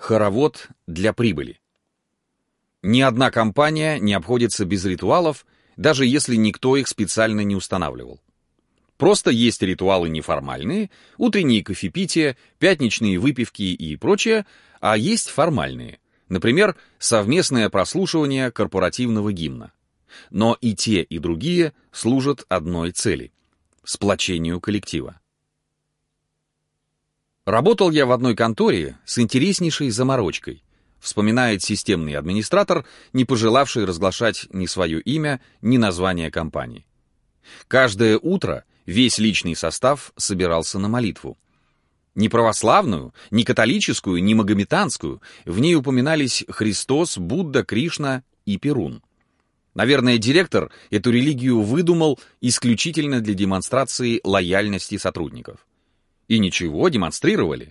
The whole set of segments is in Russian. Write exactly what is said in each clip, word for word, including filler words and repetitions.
Хоровод для прибыли. Ни одна компания не обходится без ритуалов, даже если никто их специально не устанавливал. Просто есть ритуалы неформальные, утренние кофепития, пятничные выпивки и прочее, а есть формальные, например, совместное прослушивание корпоративного гимна. Но и те, и другие служат одной цели – сплочению коллектива. Работал я в одной конторе с интереснейшей заморочкой, вспоминает системный администратор, не пожелавший разглашать ни свое имя, ни название компании. Каждое утро весь личный состав собирался на молитву. Не православную, не католическую, не магометанскую, в ней упоминались Христос, Будда, Кришна и Перун. Наверное, директор эту религию выдумал исключительно для демонстрации лояльности сотрудников. И ничего, демонстрировали.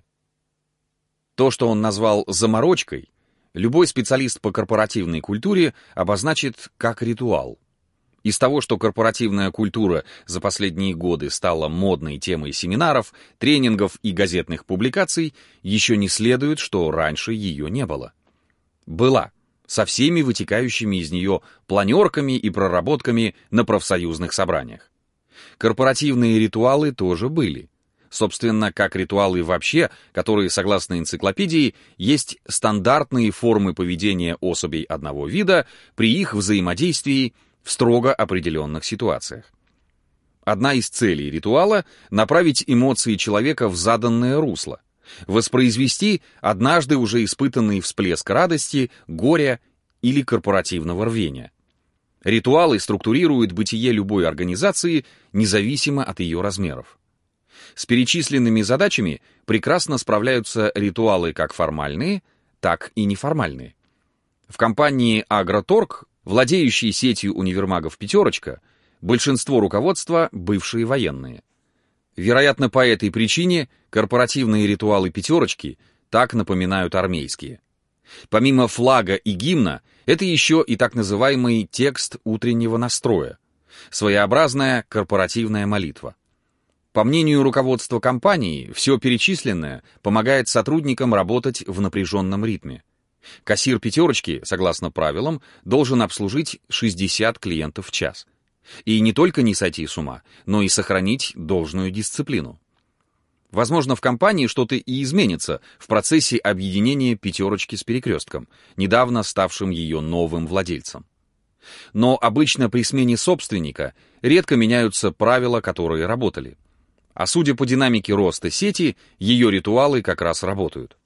То, что он назвал заморочкой, любой специалист по корпоративной культуре обозначит как ритуал. Из того, что корпоративная культура за последние годы стала модной темой семинаров, тренингов и газетных публикаций, еще не следует, что раньше ее не было. Была, со всеми вытекающими из нее планерками и проработками на профсоюзных собраниях. Корпоративные ритуалы тоже были. Собственно, как ритуалы вообще, которые, согласно энциклопедии, есть стандартные формы поведения особей одного вида при их взаимодействии в строго определенных ситуациях. Одна из целей ритуала — направить эмоции человека в заданное русло, воспроизвести однажды уже испытанный всплеск радости, горя или корпоративного рвения. Ритуалы структурируют бытие любой организации, независимо от ее размеров. С перечисленными задачами прекрасно справляются ритуалы как формальные, так и неформальные. В компании «Агроторг», владеющей сетью универмагов «Пятерочка», большинство руководства — бывшие военные. Вероятно, по этой причине корпоративные ритуалы «Пятерочки» так напоминают армейские. Помимо флага и гимна, это еще и так называемый текст утреннего настроя, своеобразная корпоративная молитва. По мнению руководства компании, все перечисленное помогает сотрудникам работать в напряженном ритме. Кассир «Пятерочки», согласно правилам, должен обслужить шестьдесят клиентов в час. И не только не сойти с ума, но и сохранить должную дисциплину. Возможно, в компании что-то и изменится в процессе объединения «Пятерочки» с «Перекрестком», недавно ставшим ее новым владельцем. Но обычно при смене собственника редко меняются правила, которые работали. А судя по динамике роста сети, ее ритуалы как раз работают.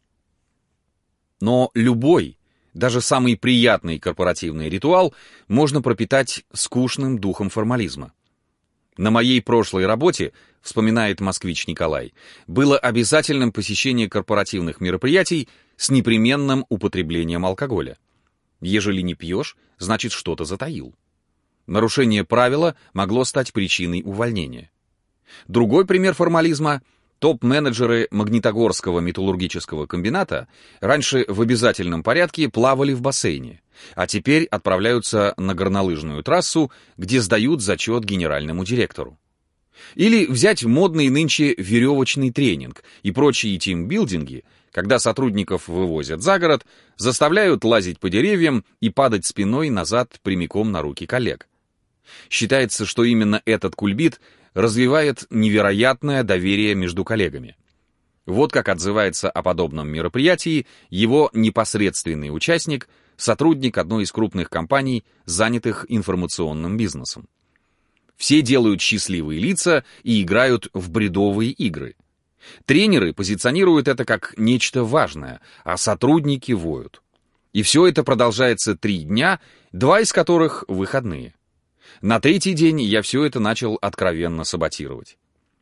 Но любой, даже самый приятный корпоративный ритуал можно пропитать скучным духом формализма. На моей прошлой работе, вспоминает москвич Николай, было обязательным посещение корпоративных мероприятий с непременным употреблением алкоголя. Ежели не пьешь, значит, что-то затаил. Нарушение правила могло стать причиной увольнения. Другой пример формализма — топ-менеджеры Магнитогорского металлургического комбината раньше в обязательном порядке плавали в бассейне, а теперь отправляются на горнолыжную трассу, где сдают зачет генеральному директору. Или взять модный нынче веревочный тренинг и прочие тимбилдинги, когда сотрудников вывозят за город, заставляют лазить по деревьям и падать спиной назад прямиком на руки коллег. Считается, что именно этот кульбит развивает невероятное доверие между коллегами. Вот как отзывается о подобном мероприятии его непосредственный участник, сотрудник одной из крупных компаний, занятых информационным бизнесом. Все делают счастливые лица и играют в бредовые игры. Тренеры позиционируют это как нечто важное, а сотрудники воют. И все это продолжается три дня, два из которых выходные. На третий день я все это начал откровенно саботировать.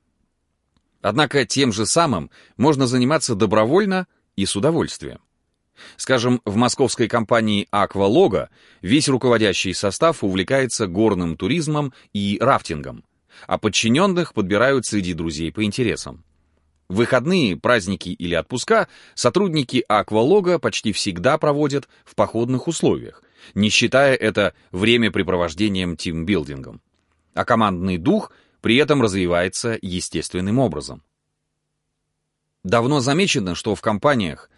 Однако тем же самым можно заниматься добровольно и с удовольствием. Скажем, в московской компании «Аквалого» весь руководящий состав увлекается горным туризмом и рафтингом, а подчиненных подбирают среди друзей по интересам. В выходные, праздники или отпуска сотрудники «Аквалого» почти всегда проводят в походных условиях, не считая это времяпрепровождением тимбилдингом. А командный дух при этом развивается естественным образом. Давно замечено, что в компаниях,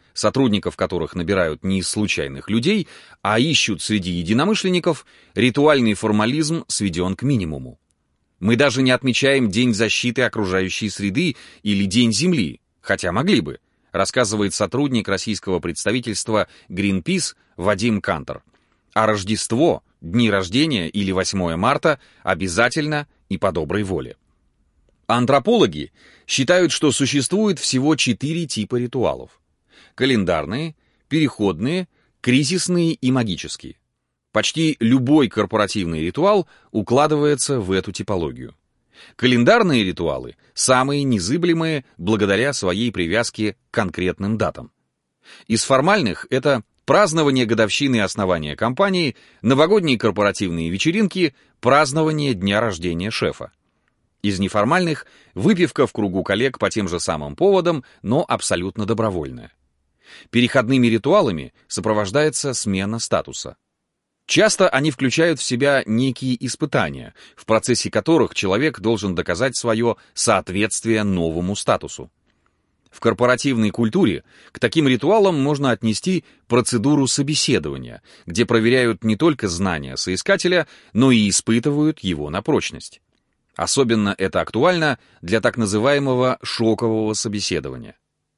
сотрудников которых набирают не из случайных людей, а ищут среди единомышленников, ритуальный формализм сведен к минимуму. Мы даже не отмечаем День защиты окружающей среды или День Земли, хотя могли бы, рассказывает сотрудник российского представительства Greenpeace Вадим Кантор. А Рождество, дни рождения или восьмое марта обязательно и по доброй воле. Антропологи считают, что существует всего четыре типа ритуалов. Календарные, переходные, кризисные и магические. Почти любой корпоративный ритуал укладывается в эту типологию. Календарные ритуалы самые незыблемые благодаря своей привязке к конкретным датам. Из формальных это празднование годовщины основания компании, новогодние корпоративные вечеринки, празднование дня рождения шефа. Из неформальных — выпивка в кругу коллег по тем же самым поводам, но абсолютно добровольная. Переходными ритуалами сопровождается смена статуса. Часто они включают в себя некие испытания, в процессе которых человек должен доказать свое соответствие новому статусу. В корпоративной культуре к таким ритуалам можно отнести процедуру собеседования, где проверяют не только знания соискателя, но и испытывают его на прочность. Особенно это актуально для так называемого шокового собеседования.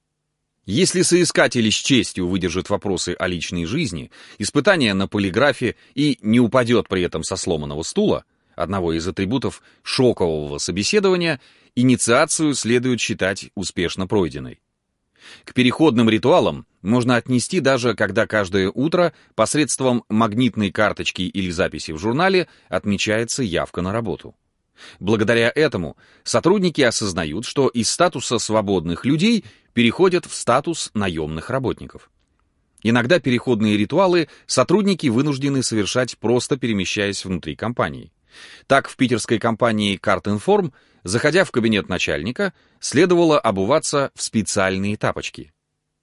Если соискатель с честью выдержит вопросы о личной жизни, испытания на полиграфе и не упадет при этом со сломанного стула, одного из атрибутов шокового собеседования, инициацию следует считать успешно пройденной. К переходным ритуалам можно отнести даже, когда каждое утро посредством магнитной карточки или записи в журнале отмечается явка на работу. Благодаря этому сотрудники осознают, что из статуса свободных людей переходят в статус наемных работников. Иногда переходные ритуалы сотрудники вынуждены совершать, просто перемещаясь внутри компании. Так, в питерской компании «Картинформ», заходя в кабинет начальника, следовало обуваться в специальные тапочки.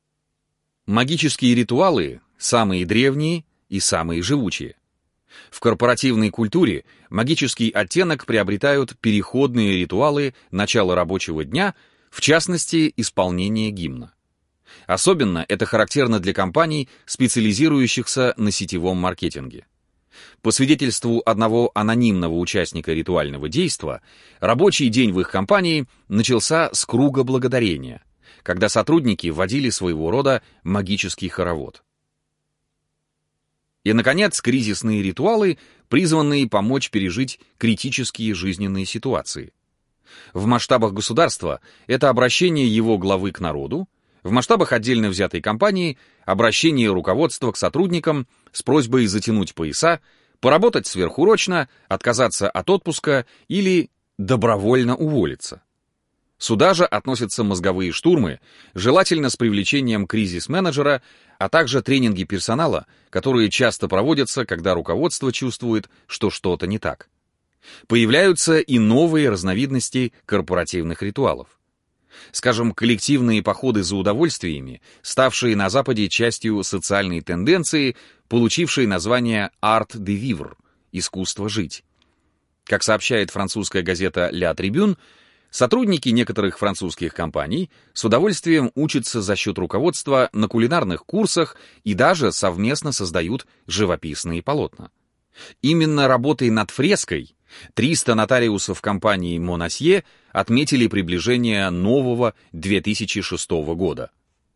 Магические ритуалы – самые древние и самые живучие. В корпоративной культуре магический оттенок приобретают переходные ритуалы начала рабочего дня, в частности, исполнение гимна. Особенно это характерно для компаний, специализирующихся на сетевом маркетинге. По свидетельству одного анонимного участника ритуального действа, рабочий день в их компании начался с круга благодарения, когда сотрудники вводили своего рода магический хоровод. И, наконец, кризисные ритуалы, призванные помочь пережить критические жизненные ситуации. В масштабах государства это обращение его главы к народу, в масштабах отдельно взятой компании обращение руководства к сотрудникам с просьбой затянуть пояса, поработать сверхурочно, отказаться от отпуска или добровольно уволиться. Сюда же относятся мозговые штурмы, желательно с привлечением кризис-менеджера, а также тренинги персонала, которые часто проводятся, когда руководство чувствует, что что-то не так. Появляются и новые разновидности корпоративных ритуалов. Скажем, коллективные походы за удовольствиями, ставшие на Западе частью социальной тенденции, получившей название «Art de vivre» — «искусство жить». Как сообщает французская газета «Ля Трибюн», сотрудники некоторых французских компаний с удовольствием учатся за счет руководства на кулинарных курсах и даже совместно создают живописные полотна. Именно работой над фреской триста нотариусов компании Монасье отметили приближение нового две тысячи шестого года.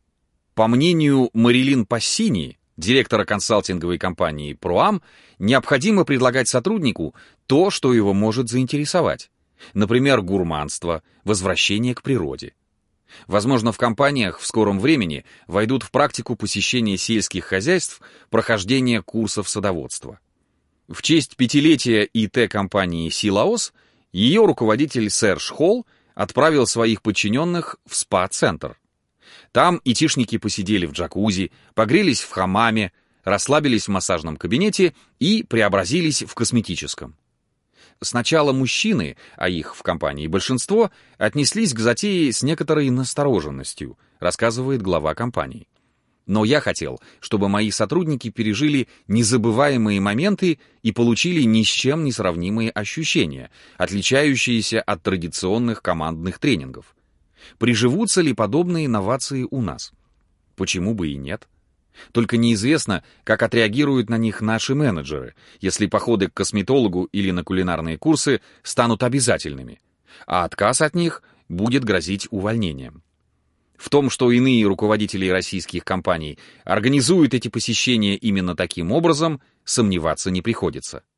По мнению Марилин Пассини, директора консалтинговой компании Проам, необходимо предлагать сотруднику то, что его может заинтересовать. Например, гурманство, возвращение к природе. Возможно, в компаниях в скором времени войдут в практику посещения сельских хозяйств, прохождение курсов садоводства. В честь пятилетия И Т-компании «Силаос» ее руководитель Серж Холл отправил своих подчиненных в спа-центр. Там итишники посидели в джакузи, погрелись в хамаме, расслабились в массажном кабинете и преобразились в косметическом. Сначала мужчины, а их в компании большинство, отнеслись к затее с некоторой настороженностью, рассказывает глава компании. Но я хотел, чтобы мои сотрудники пережили незабываемые моменты и получили ни с чем не сравнимые ощущения, отличающиеся от традиционных командных тренингов. Приживутся ли подобные инновации у нас? Почему бы и нет? Только неизвестно, как отреагируют на них наши менеджеры, если походы к косметологу или на кулинарные курсы станут обязательными, а отказ от них будет грозить увольнением. В том, что иные руководители российских компаний организуют эти посещения именно таким образом, сомневаться не приходится.